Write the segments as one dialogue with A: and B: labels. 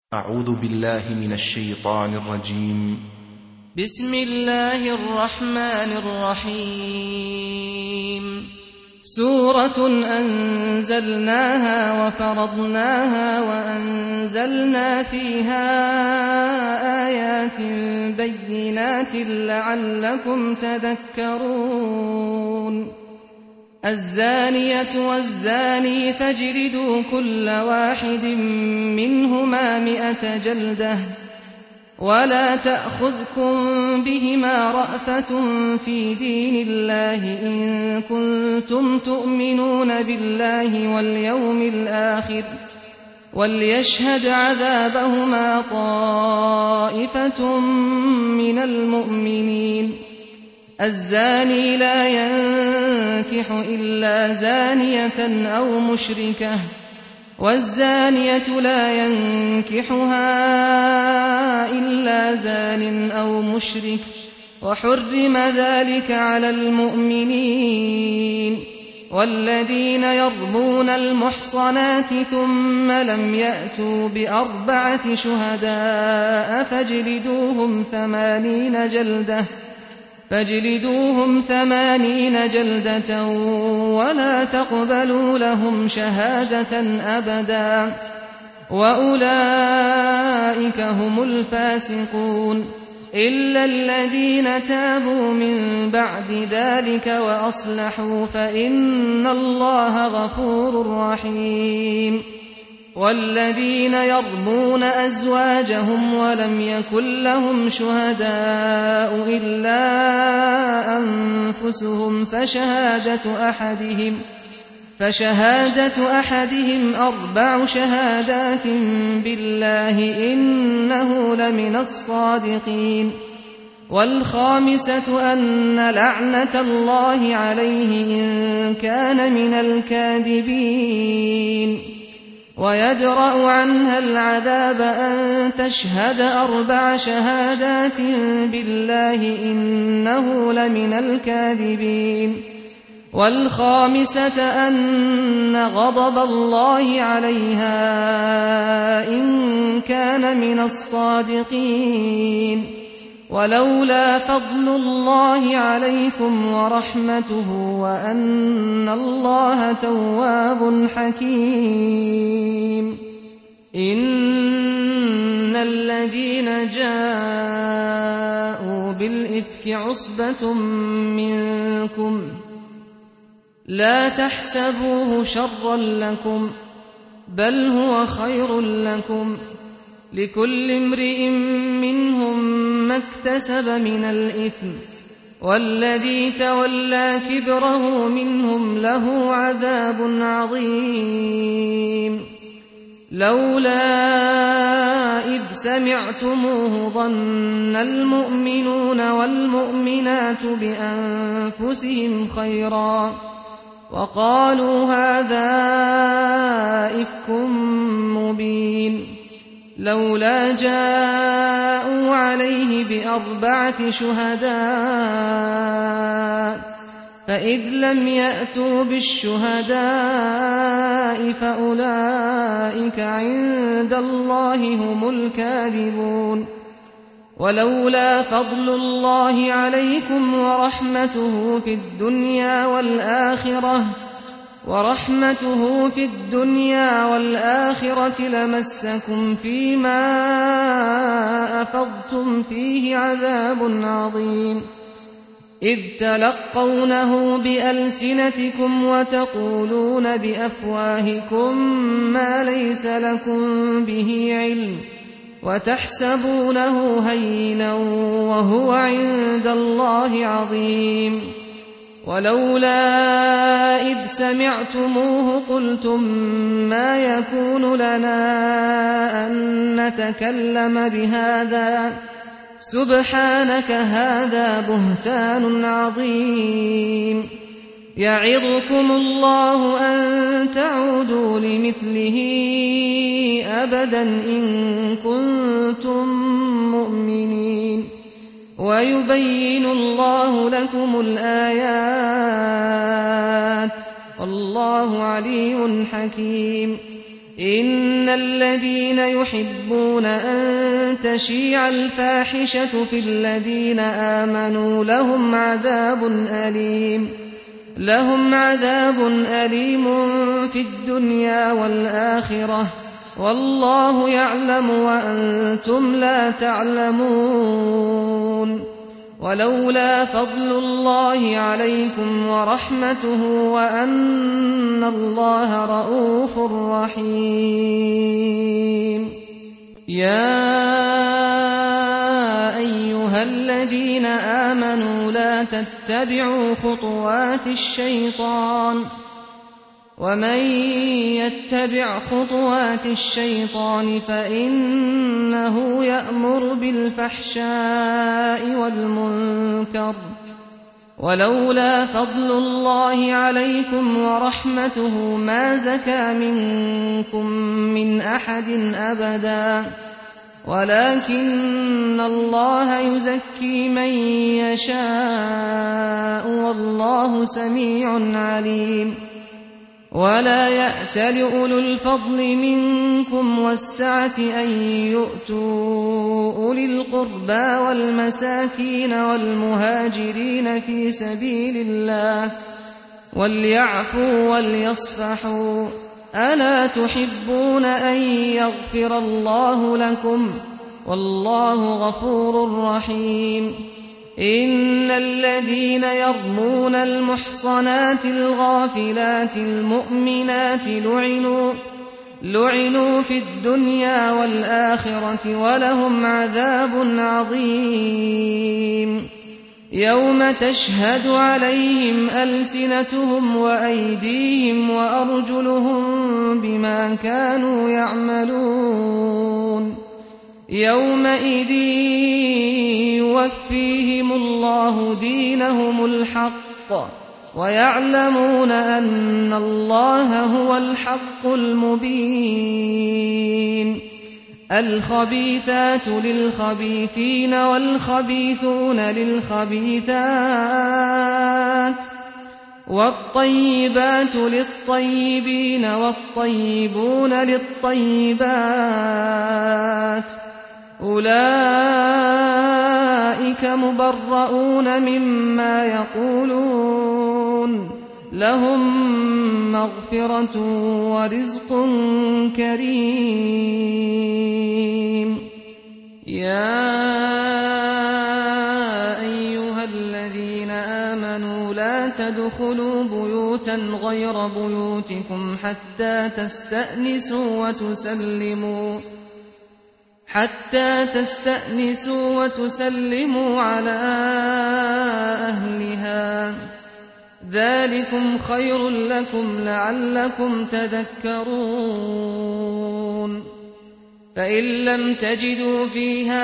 A: أعوذ بالله من الشيطان الرجيم.
B: بسم الله الرحمن الرحيم. سورة أنزلناها وفرضناها وأنزلنا فيها آيات بينات لعلكم تذكرون. الزانية والزاني فاجلدوا كل واحد منهما 100 جلدة ولا تأخذكم بهما رأفة في دين الله إن كنتم تؤمنون بالله واليوم الآخر وليشهد عذابهما طائفة من المؤمنين. الزاني لا ينكح إلا زانية أو مشركة والزانية لا ينكحها إلا زان أو مشرك وحرم ذلك على المؤمنين. والذين يرمون المحصنات ثم لم يأتوا ب4 شهداء فاجلدوهم 80 جلدة ولا تقبلوا لهم شهادة أبدا وأولئك هم الفاسقون إلا الذين تابوا من بعد ذلك وأصلحوا فإن الله غفور رحيم. والذين يرمون أزواجهم ولم يكن لهم شهداء إلا أنفسهم فشهادة أحدهم 4 شهادات بالله إنه لمن الصادقين. والخامسة أن لعنة الله عليه إن كان من الكاذبين. ويدرأ عنها العذاب أن تشهد 4 شهادات بالله إنه لمن الكاذبين. والخامسة أن غضب الله عليها إن كان من الصادقين. ولولا فضل الله عليكم ورحمته وأن الله تواب حكيم. إن الذين جاءوا بالإفك عصبة منكم لا تحسبوه شرا لكم بل هو خير لكم لكل امرئ منهم ما اكتسب من الإثم والذي تولى كبره منهم له عذاب عظيم. لولا إذ سمعتموه ظن المؤمنون والمؤمنات بأنفسهم خيرا وقالوا هذا إفك مبين. لولا جاءوا عليه ب4 شهداء فإذ لم يأتوا بالشهداء فأولئك عند الله هم الكاذبون. ولولا فضل الله عليكم ورحمته في الدنيا والآخرة لمسكم فيما أفضتم فيه عذاب عظيم. إذ تلقونه بألسنتكم وتقولون بأفواهكم ما ليس لكم به علم وتحسبونه هينا وهو عند الله عظيم. ولولا إذ سمعتموه قلتم ما يكون لنا أن نتكلم بهذا سبحانك هذا بهتان عظيم. يعظكم الله أن تعودوا لمثله أبدا إن كنتم مؤمنين. ويبين الله لكم الآيات والله عليم حكيم. إن الذين يحبون أن تشيع الفاحشة في الذين آمنوا لهم عذاب أليم في الدنيا والآخرة والله يعلم وأنتم لا تعلمون ولولا فضل الله عليكم ورحمته وأن الله رءوف رحيم يا أيها الذين آمنوا لا تتبعوا خطوات الشيطان ومن يتبع خطوات الشيطان فإنه يأمر بالفحشاء والمنكر ولولا فضل الله عليكم ورحمته ما زكى منكم من أحد أبدا ولكن الله يزكي من يشاء والله سميع عليم ولا يأتل أولو الفضل منكم والسعة أن يؤتوا أولي القربى والمساكين والمهاجرين في سبيل الله وليعفوا وليصفحوا ألا تحبون أن يغفر الله لكم والله غفور رحيم إن الذين يرمون المحصنات الغافلات المؤمنات لعنوا في الدنيا والآخرة ولهم عذاب عظيم يوم تشهد عليهم ألسنتهم وأيديهم وأرجلهم بما كانوا يعملون يومئذ يوفيهم الله دينهم الحق ويعلمون أن الله هو الحق المبين الخبيثات للخبيثين والخبيثون للخبيثات والطيبات للطيبين والطيبون للطيبات أولئك مبرؤون مما يقولون لهم مغفرة ورزق كريم يا أيها الذين آمنوا لا تدخلوا بيوتا غير بيوتكم حتى تستأنسوا وتسلموا على أهلها ذلكم خير لكم لعلكم تذكرون فإن لم تجدوا فيها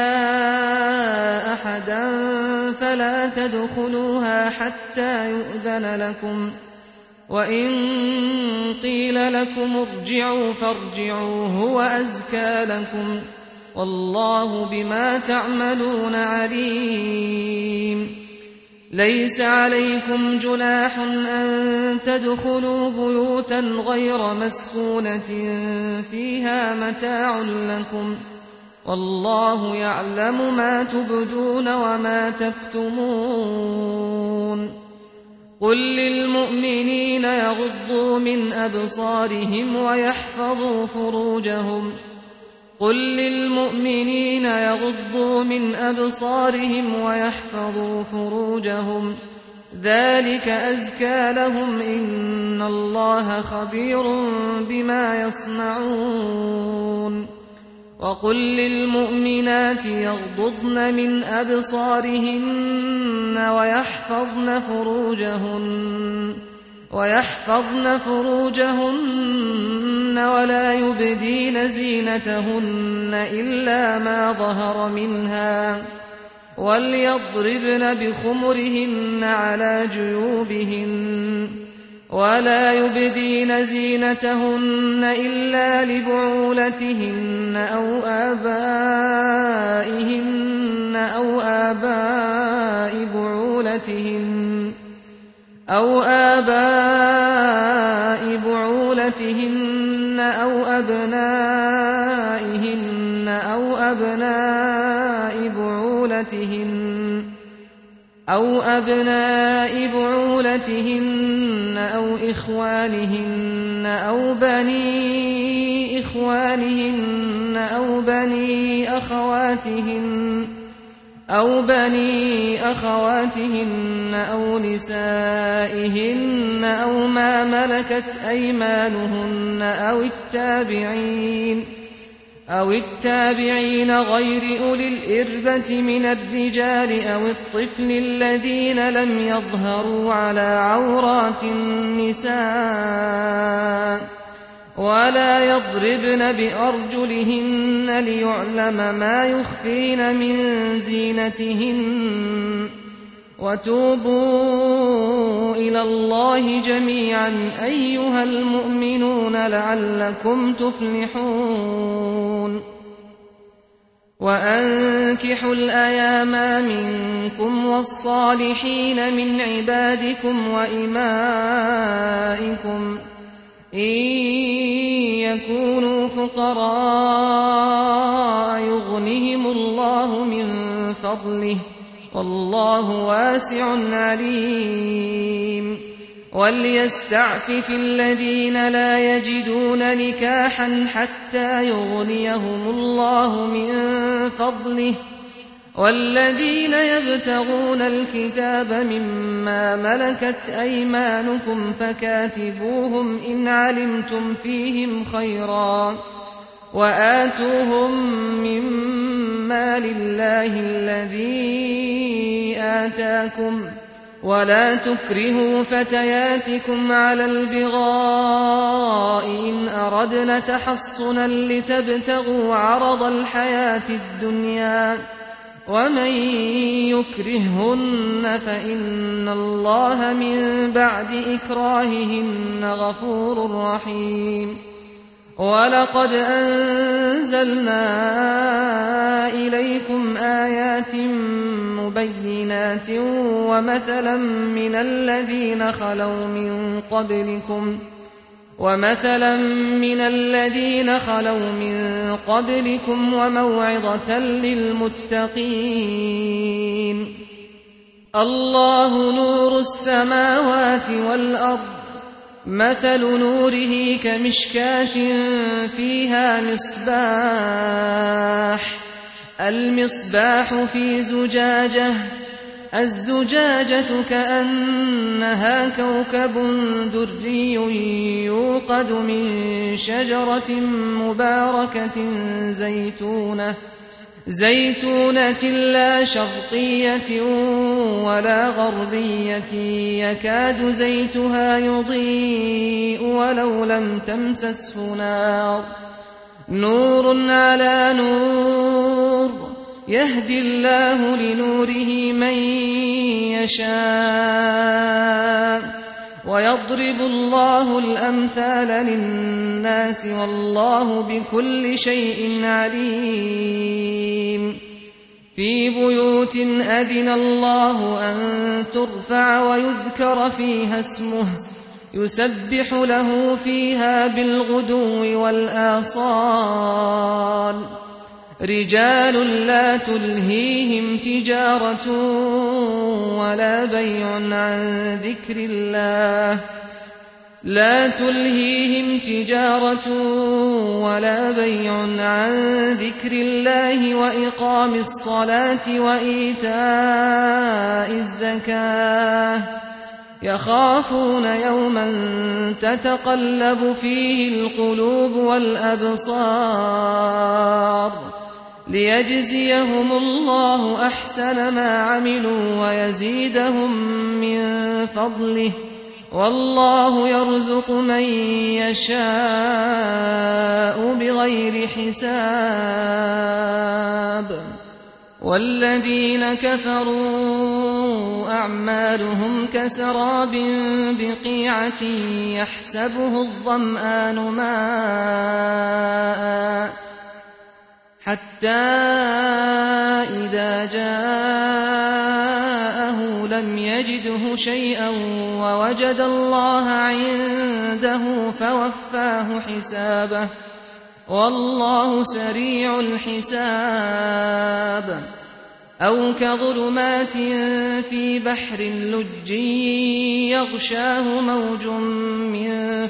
B: أحدا فلا تدخلوها حتى يؤذن لكم وإن قيل لكم ارجعوا فارجعوا هو أزكى لكم والله بما تعملون عليم ليس عليكم جناح أن تدخلوا بيوتا غير مسكونة فيها متاع لكم والله يعلم ما تبدون وما تكتمون قل للمؤمنين يغضوا من أبصارهم ويحفظوا فروجهم ذلك أزكى لهم إن الله خبير بما يصنعون وقل للمؤمنات يغضضن من أبصارهن ويحفظن فروجهن ولا يبدين زينتهن إلا ما ظهر منها وليضربن بخمرهن على جيوبهن ولا يبدين زينتهن إلا لبعولتهن أو آباء بعولتهن أو أبنائهن أبناء بعولتهن أو إخوانهن أو بني إخوانهن أو بني أخواتهن أو نسائهن أو ما ملكت أيمانهن أو التابعين غير أولي الإربة من الرجال أو الطفل الذين لم يظهروا على عورات النساء ولا يضربن بأرجلهن ليعلم ما يخفين من زينتهن وتوبوا إلى الله جميعا أيها المؤمنون لعلكم تفلحون وأنكحوا الأيام منكم والصالحين من عبادكم وإمائكم إن يكونوا فقراء يغنهم الله من فضله والله واسع عليم وليستعفف الذين لا يجدون نكاحا حتى يغنيهم الله من فضله والذين يبتغون الكتاب مما ملكت أيمانكم فكاتبوهم إن علمتم فيهم خيرا وآتوهم مما لله الذي آتاكم ولا تكرهوا فتياتكم على البغاء إن أردنا تحصنا لتبتغوا عرض الحياة الدنيا ومن يكرههن فإن الله من بعد إكراههن غفور رحيم ولقد أنزلنا إليكم آيات مبينات ومثلا من الذين خلوا من قبلكم وموعظة للمتقين الله نور السماوات والأرض مثل نوره كمشكاة فيها المصباح في زجاجة الزجاجة كأنها كوكب دري يوقد من شجرة مباركة زيتونة لا شرقية ولا غربية يكاد زيتها يضيء ولو لم تمسسه نار نور على نور يهدي الله لنوره من يشاء ويضرب الله الأمثال للناس والله بكل شيء عليم في بيوت أذن الله أن ترفع ويذكر فيها اسمه يسبح له فيها بالغدو والآصال رجال لا تلهيهم تجارة ولا بيع عن ذكر الله وإقام الصلاة وإيتاء الزكاة يخافون يوما تتقلب فيه القلوب والأبصار ليجزيهم الله أحسن ما عملوا ويزيدهم من فضله والله يرزق من يشاء بغير حساب والذين كفروا أعمالهم كسراب بقيعة يحسبه الظمآن ماء حتى إذا جاءه لم يجده شيئا ووجد الله عنده فوفاه حسابه والله سريع الحساب أو كظلمات في بحر لج يغشاه موج من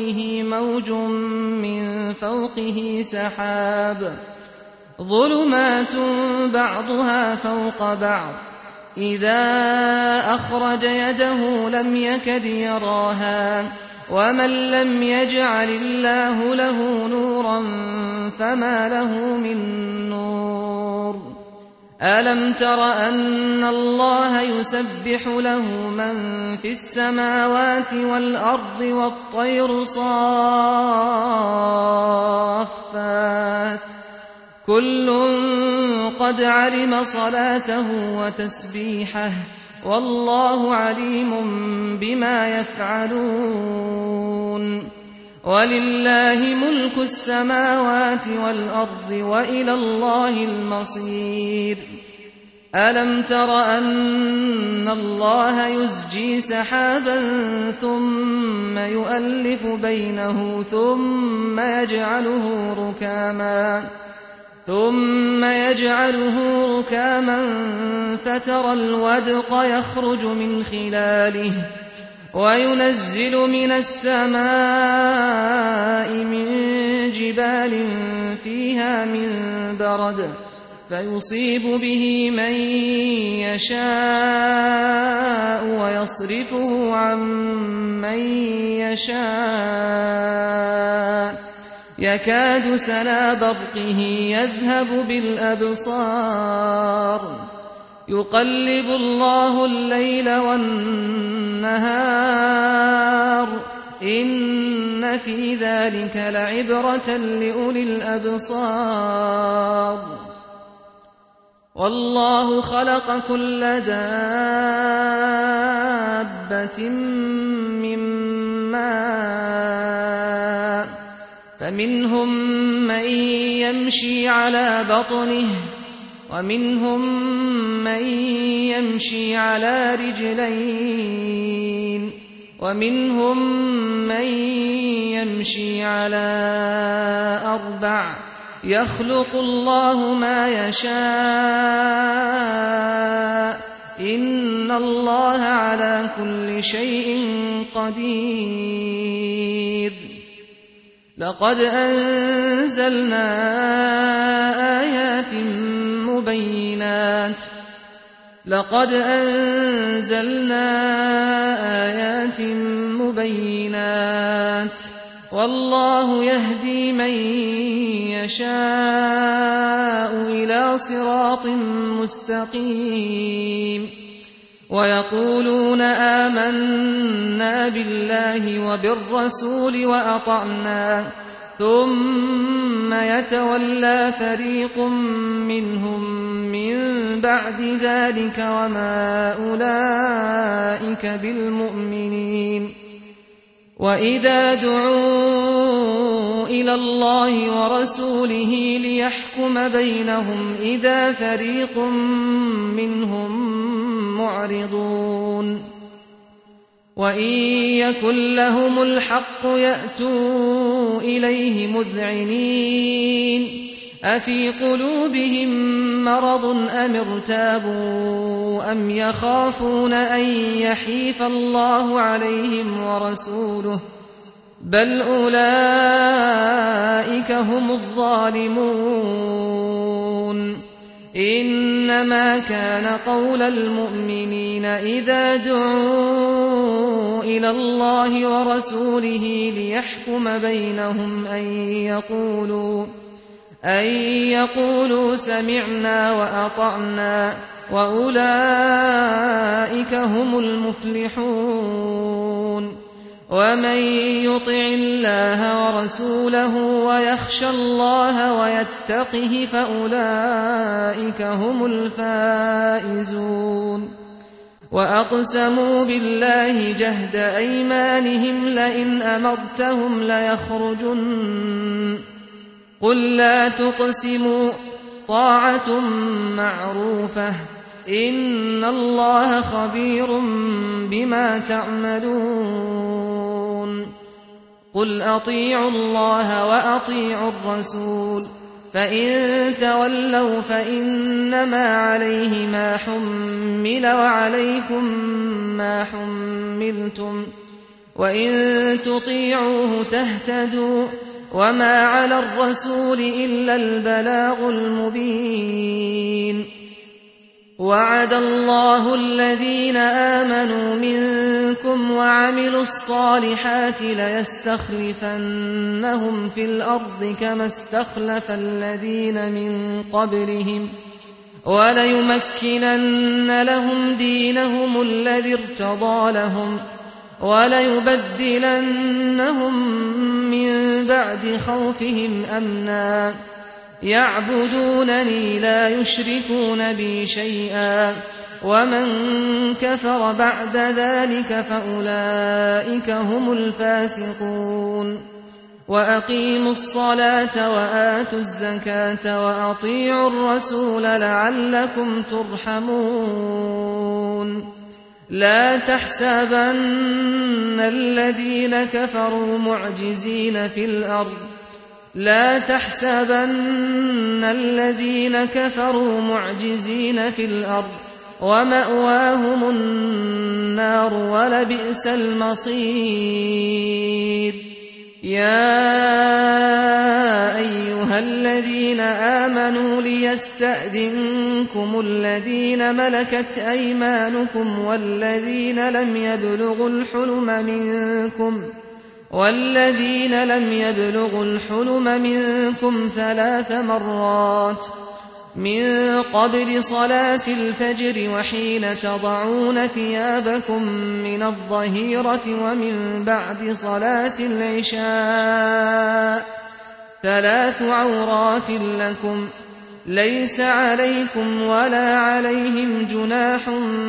B: فوقه سحاب ظلمات بعضها فوق بعض إذا أخرج يده لم يكد يراها ومن لم يجعل الله له نورا فما له من نور ألم تر أن الله يسبح له من في السماوات والأرض والطير صافات كل قد علم صلاته وتسبيحه والله عليم بما يفعلون ولله ملك السماوات والأرض وإلى الله المصير ألم تر أن الله يزجي سحابا ثم يؤلف بينه ثم يجعله ركاما فترى الودق يخرج من خلاله وينزل من السماء من جبال فيها من برد فيصيب به من يشاء ويصرفه عن من يشاء يكاد سنا برقه يذهب بالأبصار يقلب الله الليل والنهار إن في ذلك لعبرة لأولي الأبصار والله خلق كل دابة من ماء فمنهم من يمشي على بطنه ومنهم من يمشي على رجلين ومنهم من يمشي على أربع يخلق الله ما يشاء إن الله على كل شيء قدير لقد أنزلنا آيات مبينات والله يهدي من يشاء إلى صراط مستقيم ويقولون آمنا بالله وبالرسول وأطعنا ثم يتولى فريق منهم من بعد ذلك وما أولئك بالمؤمنين وإذا دعوا إلى الله ورسوله ليحكم بينهم إذا فريق منهم معرضون وإن يكن لهم الحق يأتوا إليه مذعنين أفي قلوبهم مرض أم ارتابوا أم يخافون أن يحيف الله عليهم ورسوله بل أولئك هم الظالمون إنما كان قول المؤمنين إذا دعوا إلى الله ورسوله ليحكم بينهم أن يقولوا سمعنا وأطعنا وأولئك هم المفلحون ومن يطع الله ورسوله ويخشى الله ويتقه فأولئك هم الفائزون وأقسموا بالله جهد أيمانهم لئن أمرتهم ليخرجن قل لا تقسموا طاعة معروفة إن الله خبير بما تعملون قل أطيعوا الله وأطيعوا الرسول فإن تولوا فإنما عليه ما حمل وعليكم ما حملتم وإن تطيعوه تهتدوا وما على الرسول إلا البلاغ المبين وعد الله الذين آمنوا منكم وعملوا الصالحات ليستخلفنهم في الأرض كما استخلف الذين من قبلهم وليمكنن لهم دينهم الذي ارتضى لهم وليبدلنهم من بعد خوفهم أمنا يعبدونني لا يشركون بي شيئا ومن كفر بعد ذلك فأولئك هم الفاسقون وأقيموا الصلاة وآتوا الزكاة وأطيعوا الرسول لعلكم ترحمون لا تحسبن الذين كفروا معجزين في الأرض لا تحسبن الذين كفروا معجزين في الأرض ومأواهم النار ولبئس المصير يا أيها الذين آمنوا ليستأذنكم الذين ملكت أيمانكم والذين لم يبلغوا الحلم منكم 3 مرات من قبل صلاة الفجر وحين تضعون ثيابكم من الظهيرة ومن بعد صلاة العشاء 3 عورات لكم ليس عليكم ولا عليهم جناح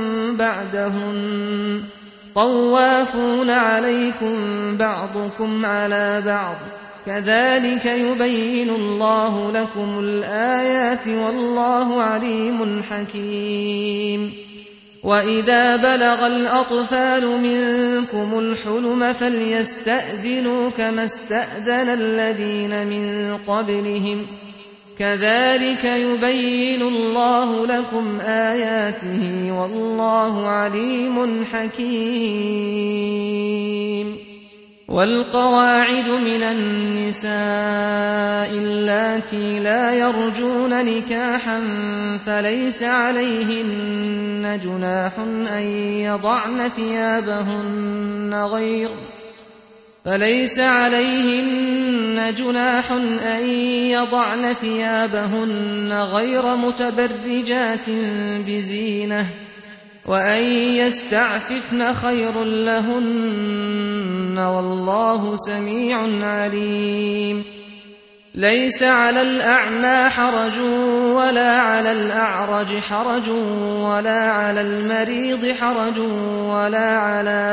B: بعدهن طوافون عليكم بعضكم على بعض كذلك يبين الله لكم الآيات والله عليم حكيم وإذا بلغ الأطفال منكم الحلم فليستأذنوا كما استأذن الذين من قبلهم كذلك يبين الله لكم آياته والله عليم حكيم والقواعد من النساء اللاتي لا يرجون نكاحا فليس عليهن جناح أن يضعن ثيابهن غير متبرجات بزينة وأن يستعففن خير لهن والله سميع عليم ليس على الأعمى حرج ولا على الأعرج حرج ولا على المريض حرج ولا على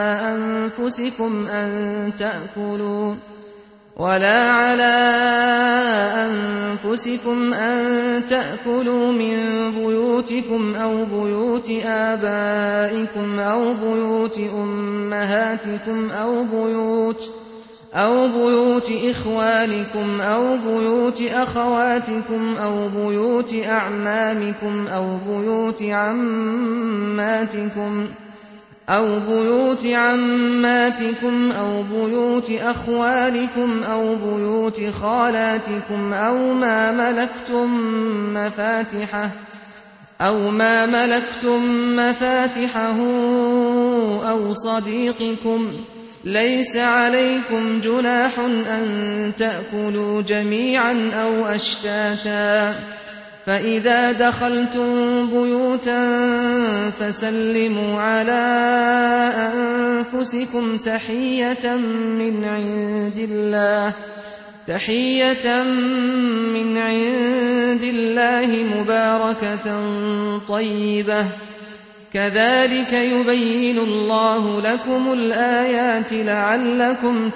B: أنفسكم أن تأكلوا من بيوتكم أو بيوت آبائكم أو بيوت أمهاتكم أو بيوت إخوانكم أو بيوت أخواتكم أو بيوت أعمامكم أو بيوت عماتكم أو بيوت أخوالكم أو بيوت خالاتكم أو ما ملكتم مفاتحه أو صديقكم ليس عليكم جناح أن تأكلوا جميعا أو أشتاتا فإذا دخلتم بيوتا فسلموا على أنفسكم تحية من عند الله مباركة طيبة كذلك يبين الله لكم الآيات لعلكم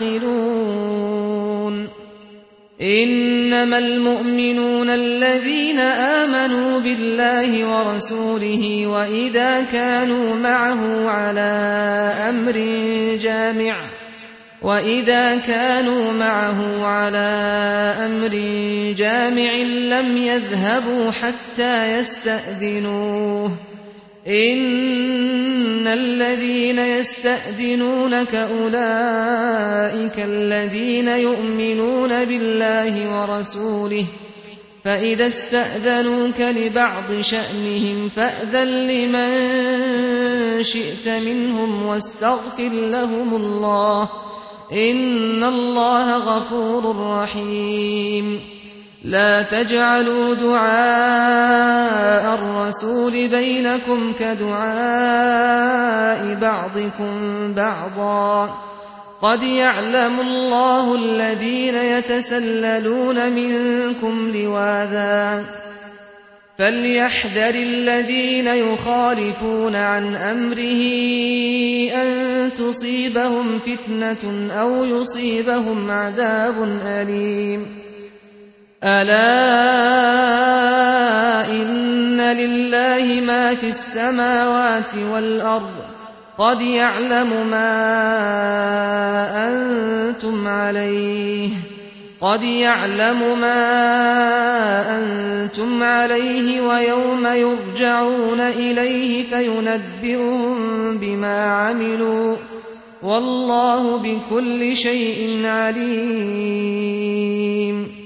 B: تعقلون إنما المؤمنون الذين آمنوا بالله ورسوله وإذا كانوا معه على أمر جامع وإذا كانوا معه على أمر جامع لم يذهبوا حتى يستأذنوه إن الذين يستأذنونك أولئك الذين يؤمنون بالله ورسوله فإذا استأذنوك لبعض شأنهم فأذن لمن شئت منهم واستغفر لهم الله إن الله غفور رحيم لا تجعلوا دعاء الرسول بينكم كدعاء بعضكم بعضا قد يعلم الله الذين يتسللون منكم لواذا فليحذر الذين يخالفون عن أمره أن تصيبهم فتنة أو يصيبهم عذاب أليم ألا إن لله ما في السماوات والأرض قد يعلم ما أنتم عليه ويوم يرجعون إليه فينبئهم بما عملوا والله بكل شيء عليم